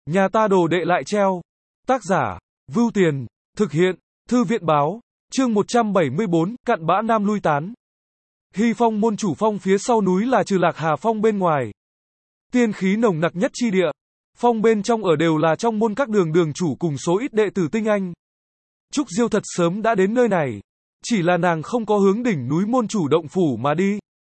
Nhà ta đồ đệ lại treo. Tác giả, Vưu Tiền, thực hiện, Thư viện báo, chương 174, cặn bã nam lui tán. Hy Phong môn chủ phong phía sau núi là trừ Lạc Hà Phong bên ngoài. Tiên khí nồng nặc nhất chi địa. Phong bên trong ở đều là trong môn các đường chủ cùng số ít đệ tử tinh anh. Trúc Diêu thật sớm đã đến nơi này. Chỉ là nàng không có hướng đỉnh núi môn chủ động phủ mà đi.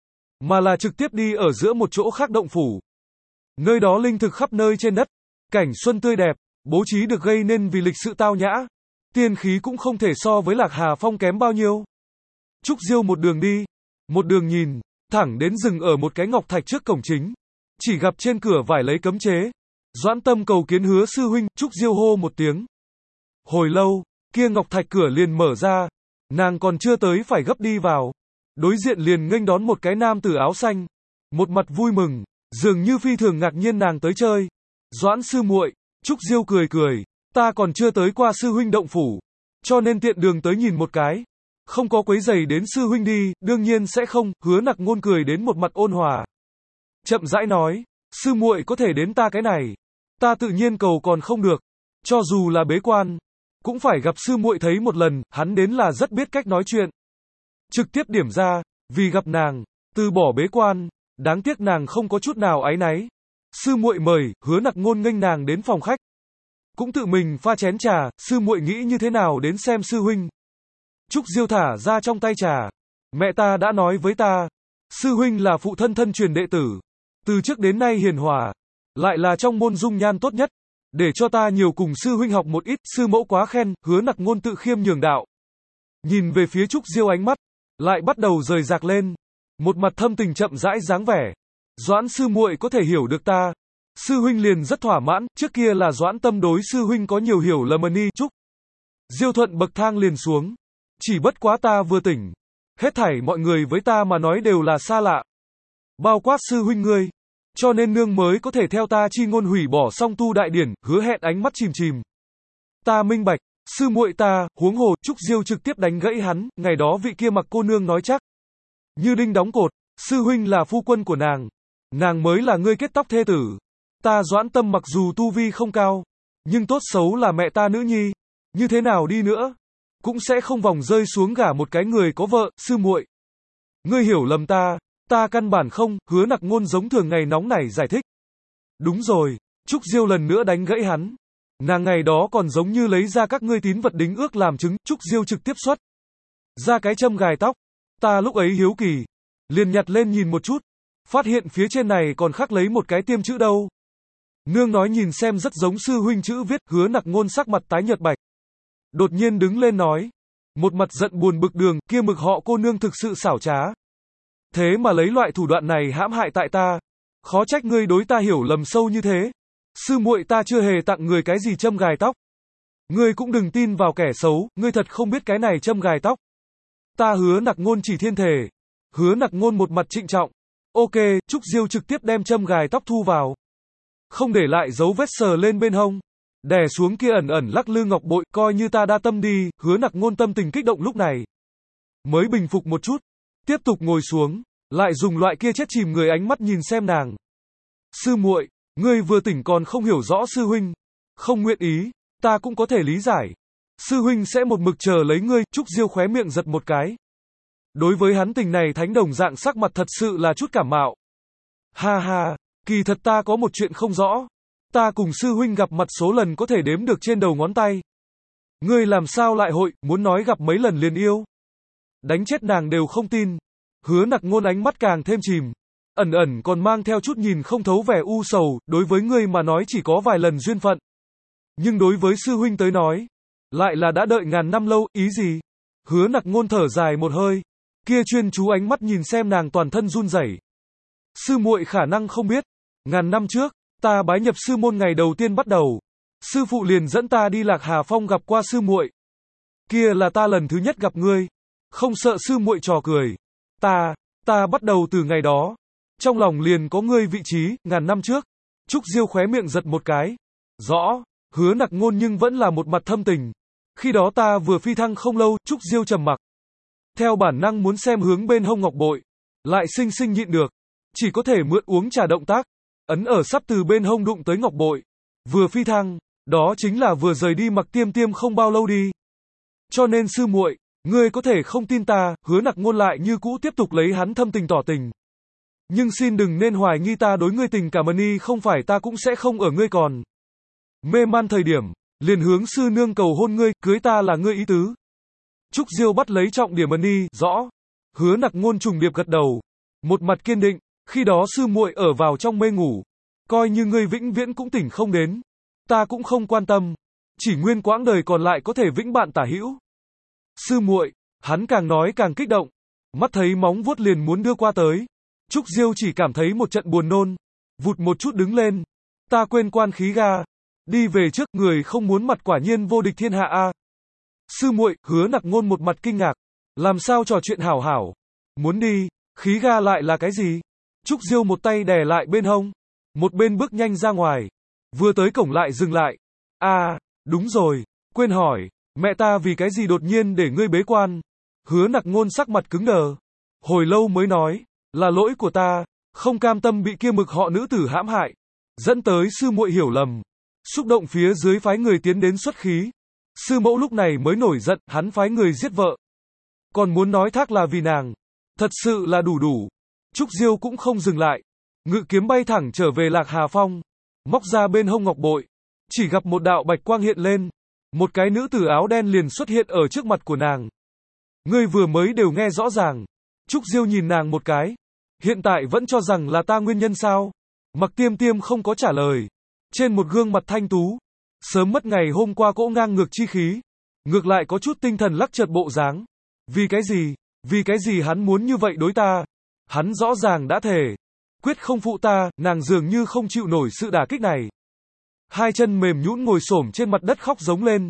Mà là trực tiếp đi ở giữa một chỗ khác động phủ. Nơi đó linh thực khắp nơi trên đất. Cảnh xuân tươi đẹp, bố trí được gây nên vì lịch sự tao nhã. Tiên khí cũng không thể so với Lạc Hà Phong kém bao nhiêu. Trúc Diêu một đường đi, một đường nhìn, thẳng đến dừng ở một cái ngọc thạch trước cổng chính. Chỉ gặp trên cửa vải lấy cấm chế. Doãn Tâm cầu kiến Hứa sư huynh, Trúc Diêu hô một tiếng. Hồi lâu, kia ngọc thạch cửa liền mở ra. Nàng còn chưa tới phải gấp đi vào. Đối diện liền nghênh đón một cái nam tử áo xanh. Một mặt vui mừng, dường như phi thường ngạc nhiên nàng tới chơi. Doãn sư muội, Trúc Diêu cười cười. Ta còn chưa tới qua sư huynh động phủ. Cho nên tiện đường tới nhìn một cái. Không có quấy rầy đến sư huynh đi, đương nhiên sẽ không. Hứa Nặc Ngôn cười đến một mặt ôn hòa. Chậm rãi nói, sư muội có thể đến ta cái này. Ta tự nhiên cầu còn không được. Cho dù là bế quan, cũng phải gặp sư muội thấy một lần, hắn đến là rất biết cách nói chuyện. Trực tiếp điểm ra, vì gặp nàng, từ bỏ bế quan, đáng tiếc nàng không có chút nào áy náy. Sư muội mời, Hứa Nặc Ngôn nghênh nàng đến phòng khách. Cũng tự mình pha chén trà, sư muội nghĩ như thế nào đến xem sư huynh. Trúc Diêu thả ra trong tay trà. Mẹ ta đã nói với ta, sư huynh là phụ thân thân truyền đệ tử. Từ trước đến nay hiền hòa, lại là trong môn dung nhan tốt nhất. Để cho ta nhiều cùng sư huynh học một ít, sư mẫu quá khen, Hứa Nặc Ngôn tự khiêm nhường đạo. Nhìn về phía Trúc Diêu ánh mắt, lại bắt đầu rời rạc lên. Một mặt thâm tình chậm rãi dáng vẻ. Doãn sư muội có thể hiểu được ta. Sư huynh liền rất thỏa mãn, trước kia là Doãn Tâm đối sư huynh có nhiều hiểu lầm ni. Trúc Diêu thuận bậc thang liền xuống. Chỉ bất quá ta vừa tỉnh. Hết thảy mọi người với ta mà nói đều là xa lạ. Bao quát sư huynh ngươi. Cho nên nương mới có thể theo ta chi ngôn hủy bỏ song tu đại điển, hứa hẹn ánh mắt chìm chìm. Ta minh bạch, sư muội ta, huống hồ, Trúc Diêu trực tiếp đánh gãy hắn, ngày đó vị kia mặc cô nương nói chắc. Như đinh đóng cột, sư huynh là phu quân của nàng. Nàng mới là ngươi kết tóc thê tử. Ta Doãn Tâm mặc dù tu vi không cao, nhưng tốt xấu là mẹ ta nữ nhi. Như thế nào đi nữa, cũng sẽ không vòng rơi xuống gả một cái người có vợ, sư muội. Ngươi hiểu lầm ta. Ta căn bản không, Hứa Nặc Ngôn giống thường ngày nóng nảy giải thích. Đúng rồi, Trúc Diêu lần nữa đánh gãy hắn. Nàng ngày đó còn giống như lấy ra các ngươi tín vật đính ước làm chứng, Trúc Diêu trực tiếp xuất ra cái châm gài tóc. Ta lúc ấy hiếu kỳ, liền nhặt lên nhìn một chút, phát hiện phía trên này còn khắc lấy một cái tiêm chữ đâu. Nương nói nhìn xem rất giống sư huynh chữ viết, Hứa Nặc Ngôn sắc mặt tái nhợt bạch. Đột nhiên đứng lên nói, một mặt giận buồn bực đường, kia mực họ cô nương thực sự xảo trá. Thế mà lấy loại thủ đoạn này hãm hại tại ta. Khó trách ngươi đối ta hiểu lầm sâu như thế. Sư muội ta chưa hề tặng người cái gì châm gài tóc. Ngươi cũng đừng tin vào kẻ xấu, ngươi thật không biết cái này châm gài tóc. Ta Hứa Nặc Ngôn chỉ thiên thể. Hứa Nặc Ngôn một mặt trịnh trọng. Ok, Trúc Diêu trực tiếp đem châm gài tóc thu vào. Không để lại dấu vết sờ lên bên hông. Đè xuống kia ẩn ẩn lắc lư ngọc bội, coi như ta đa tâm đi. Hứa Nặc Ngôn tâm tình kích động lúc này mới bình phục một chút. Tiếp tục ngồi xuống, lại dùng loại kia chết chìm người ánh mắt nhìn xem nàng. Sư muội, ngươi vừa tỉnh còn không hiểu rõ sư huynh, không nguyện ý, ta cũng có thể lý giải. Sư huynh sẽ một mực chờ lấy ngươi, Trúc Diêu khóe miệng giật một cái. Đối với hắn tình này thánh đồng dạng sắc mặt thật sự là chút cảm mạo. Ha ha, kỳ thật ta có một chuyện không rõ. Ta cùng sư huynh gặp mặt số lần có thể đếm được trên đầu ngón tay. Ngươi làm sao lại hội, muốn nói gặp mấy lần liền yêu. Đánh chết nàng đều không tin. Hứa Nặc Ngôn ánh mắt càng thêm chìm. Ẩn ẩn còn mang theo chút nhìn không thấu vẻ u sầu, đối với ngươi mà nói chỉ có vài lần duyên phận. Nhưng đối với sư huynh tới nói, lại là đã đợi ngàn năm lâu, ý gì? Hứa Nặc Ngôn thở dài một hơi. Kia chuyên chú ánh mắt nhìn xem nàng toàn thân run rẩy. Sư muội khả năng không biết. Ngàn năm trước, ta bái nhập sư môn ngày đầu tiên bắt đầu. Sư phụ liền dẫn ta đi Lạc Hà Phong gặp qua sư muội. Kia là ta lần thứ nhất gặp ngươi. Không sợ sư muội trò cười. Ta bắt đầu từ ngày đó. Trong lòng liền có ngươi vị trí, ngàn năm trước. Trúc Diêu khóe miệng giật một cái. Rõ, Hứa Nặc Ngôn nhưng vẫn là một mặt thâm tình. Khi đó ta vừa phi thăng không lâu, Trúc Diêu trầm mặc. Theo bản năng muốn xem hướng bên hông ngọc bội. Lại sinh sinh nhịn được. Chỉ có thể mượn uống trà động tác. Ấn ở sắp từ bên hông đụng tới ngọc bội. Vừa phi thăng, đó chính là vừa rời đi Mặc Tiêm Tiêm không bao lâu đi. Cho nên sư muội, ngươi có thể không tin ta, Hứa Nặc Ngôn lại như cũ tiếp tục lấy hắn thâm tình tỏ tình. Nhưng xin đừng nên hoài nghi ta đối ngươi tình cảm ni, không phải ta cũng sẽ không ở ngươi còn mê man thời điểm, liền hướng sư nương cầu hôn ngươi, cưới ta là ngươi ý tứ. Trúc Diêu bắt lấy trọng điểm ni, rõ. Hứa Nặc Ngôn trùng điệp gật đầu, một mặt kiên định, khi đó sư muội ở vào trong mê ngủ, coi như ngươi vĩnh viễn cũng tỉnh không đến, ta cũng không quan tâm, chỉ nguyên quãng đời còn lại có thể vĩnh bạn tả hữu. Sư muội, hắn càng nói càng kích động, mắt thấy móng vuốt liền muốn đưa qua tới. Trúc Diêu chỉ cảm thấy một trận buồn nôn, vụt một chút đứng lên. Ta quên quan khí ga, đi về trước, người không muốn mặt quả nhiên vô địch thiên hạ a. Sư muội, Hứa Nặc Ngôn một mặt kinh ngạc, làm sao trò chuyện hảo hảo, muốn đi, khí ga lại là cái gì? Trúc Diêu một tay đè lại bên hông, một bên bước nhanh ra ngoài, vừa tới cổng lại dừng lại. Đúng rồi, quên hỏi, mẹ ta vì cái gì đột nhiên để ngươi bế quan? Hứa Nặc Ngôn sắc mặt cứng đờ, hồi lâu mới nói, là lỗi của ta, không cam tâm bị kia mực họ nữ tử hãm hại, dẫn tới sư muội hiểu lầm, xúc động phía dưới phái người tiến đến xuất khí. Sư mẫu lúc này mới nổi giận, hắn phái người giết vợ, còn muốn nói thác là vì nàng, thật sự là đủ đủ. Trúc Diêu cũng không dừng lại, ngự kiếm bay thẳng trở về Lạc Hà Phong, móc ra bên hông ngọc bội, chỉ gặp một đạo bạch quang hiện lên, một cái nữ tử áo đen liền xuất hiện ở trước mặt của nàng. Ngươi vừa mới đều nghe rõ ràng. Trúc Diêu nhìn nàng một cái, hiện tại vẫn cho rằng là ta nguyên nhân sao? Mặc Tiêm Tiêm không có trả lời, trên một gương mặt thanh tú, sớm mất ngày hôm qua cỗ ngang ngược chi khí, ngược lại có chút tinh thần lắc chợt bộ dáng. Vì cái gì hắn muốn như vậy đối ta? Hắn rõ ràng đã thề, quyết không phụ ta, nàng dường như không chịu nổi sự đả kích này. Hai chân mềm nhũn ngồi xổm trên mặt đất khóc giống lên.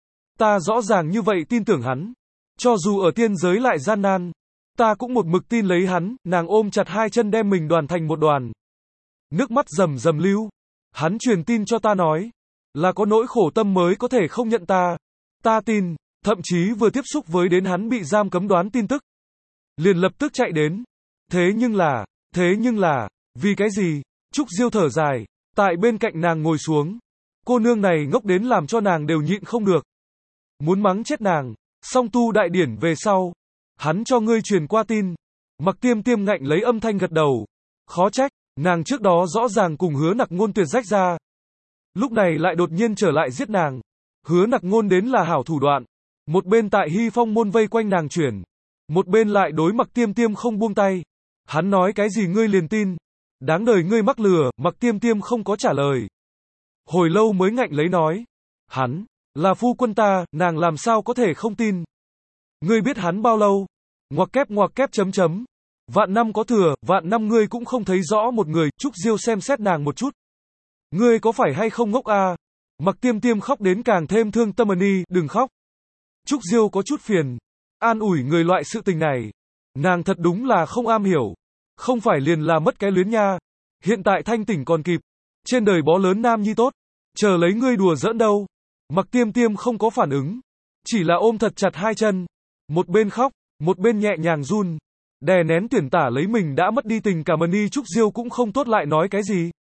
Ta rõ ràng như vậy tin tưởng hắn, cho dù ở tiên giới lại gian nan, ta cũng một mực tin lấy hắn. Nàng ôm chặt hai chân đem mình đoàn thành một đoàn, nước mắt rầm rầm lưu. Hắn truyền tin cho ta nói, là có nỗi khổ tâm mới có thể không nhận ta. Ta tin, thậm chí vừa tiếp xúc với đến hắn bị giam cấm đoán tin tức, liền lập tức chạy đến. Thế nhưng là, vì cái gì? Trúc Diêu thở dài, tại bên cạnh nàng ngồi xuống. Cô nương này ngốc đến làm cho nàng đều nhịn không được, muốn mắng chết nàng. Song tu đại điển về sau, hắn cho ngươi truyền qua tin. Mặc Tiêm Tiêm ngạnh lấy âm thanh gật đầu. Khó trách, nàng trước đó rõ ràng cùng Hứa Nặc Ngôn tuyệt rách ra, lúc này lại đột nhiên trở lại giết nàng. Hứa Nặc Ngôn đến là hảo thủ đoạn, một bên tại Hy Phong môn vây quanh nàng chuyển, một bên lại đối Mặc Tiêm Tiêm không buông tay. Hắn nói cái gì ngươi liền tin, đáng đời ngươi mắc lừa. Mặc Tiêm Tiêm không có trả lời, hồi lâu mới ngạnh lấy nói, hắn là phu quân ta, nàng làm sao có thể không tin. Ngươi biết hắn bao lâu? Ngoặc kép chấm. Vạn năm có thừa, vạn năm ngươi cũng không thấy rõ một người. Trúc Diêu xem xét nàng một chút. Ngươi có phải hay không ngốc a? Mặc Tiêm Tiêm khóc đến càng thêm thương tâm ni, đừng khóc. Trúc Diêu có chút phiền, an ủi người loại sự tình này. Nàng thật đúng là không am hiểu, không phải liền là mất cái luyến nha. Hiện tại thanh tỉnh còn kịp, trên đời bó lớn nam nhi tốt, chờ lấy ngươi đùa giỡn đâu. Mặc Tiêm Tiêm không có phản ứng, chỉ là ôm thật chặt hai chân, một bên khóc, một bên nhẹ nhàng run, đè nén tuyển tả lấy mình đã mất đi tình cảm ni. Trúc Diêu cũng không tốt lại nói cái gì.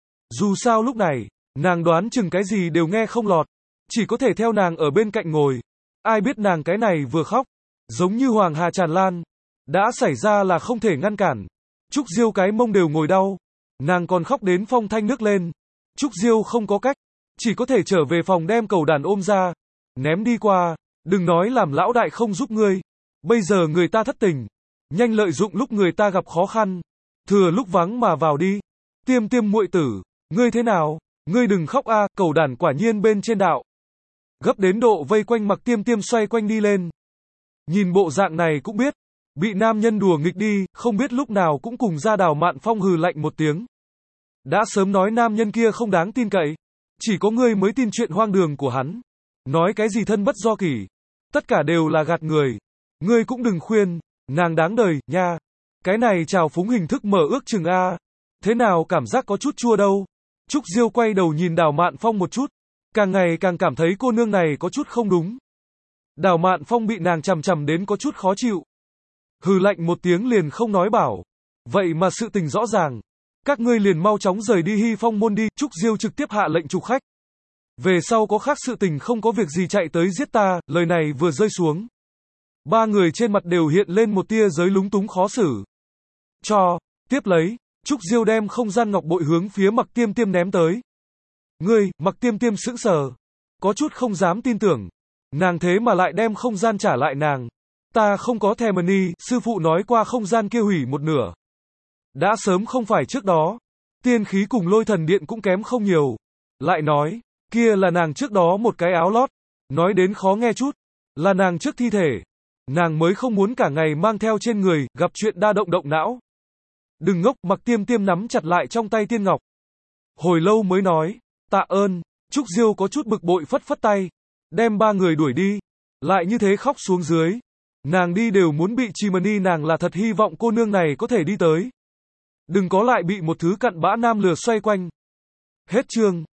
Dù sao lúc này, nàng đoán chừng cái gì đều nghe không lọt, chỉ có thể theo nàng ở bên cạnh ngồi. Ai biết nàng cái này vừa khóc, giống như hoàng hà tràn lan, đã xảy ra là không thể ngăn cản. Trúc Diêu cái mông đều ngồi đau, nàng còn khóc đến phong thanh nước lên. Trúc Diêu không có cách, chỉ có thể trở về phòng đem cầu đàn ôm ra, ném đi qua. Đừng nói làm lão đại không giúp ngươi, bây giờ người ta thất tình, nhanh lợi dụng lúc người ta gặp khó khăn, thừa lúc vắng mà vào đi. Tiêm Tiêm muội tử, ngươi thế nào? Ngươi đừng khóc a, cầu đàn quả nhiên bên trên đạo. Gấp đến độ vây quanh Mặc Tiêm Tiêm xoay quanh đi lên. Nhìn bộ dạng này cũng biết, bị nam nhân đùa nghịch đi, không biết lúc nào cũng cùng ra Đào Mạn Phong hừ lạnh một tiếng. Đã sớm nói nam nhân kia không đáng tin cậy, chỉ có ngươi mới tin chuyện hoang đường của hắn. Nói cái gì thân bất do kỷ, tất cả đều là gạt người. Ngươi cũng đừng khuyên, nàng đáng đời, nha. Cái này trào phúng hình thức mở ước chừng a. Thế nào cảm giác có chút chua đâu. Trúc Diêu quay đầu nhìn Đào Mạn Phong một chút, càng ngày càng cảm thấy cô nương này có chút không đúng. Đào Mạn Phong bị nàng chằm chằm đến có chút khó chịu, hừ lạnh một tiếng liền không nói bảo. Vậy mà sự tình rõ ràng, Các ngươi liền mau chóng rời đi Hy Phong môn đi, Trúc Diêu trực tiếp hạ lệnh trục khách. Về sau có khác sự tình không có việc gì chạy tới giết ta, lời này vừa rơi xuống. Ba người trên mặt đều hiện lên một tia giới lúng túng khó xử. Tiếp lấy, Trúc Diêu đem không gian ngọc bội hướng phía Mặc Tiêm Tiêm ném tới. Ngươi, Mặc Tiêm Tiêm sững sờ. Có chút không dám tin tưởng. Nàng thế mà lại đem không gian trả lại nàng. Ta không có thèm ni, sư phụ nói qua không gian kia hủy một nửa. Đã sớm không phải trước đó. Tiên khí cùng lôi thần điện cũng kém không nhiều. Lại nói, kia là nàng trước đó một cái áo lót. Nói đến khó nghe chút. Là nàng trước thi thể. Nàng mới không muốn cả ngày mang theo trên người, gặp chuyện đa động động não. Đừng ngốc, Mặc Tiêm Tiêm nắm chặt lại trong tay tiên ngọc. Hồi lâu mới nói, tạ ơn. Trúc Diêu có chút bực bội phất phất tay. Đem ba người đuổi đi. Lại như thế khóc xuống dưới. Nàng đi đều muốn bị Trì Mani, nàng là thật hy vọng cô nương này có thể đi tới. Đừng có lại bị một thứ cặn bã nam lừa xoay quanh. Hết chương.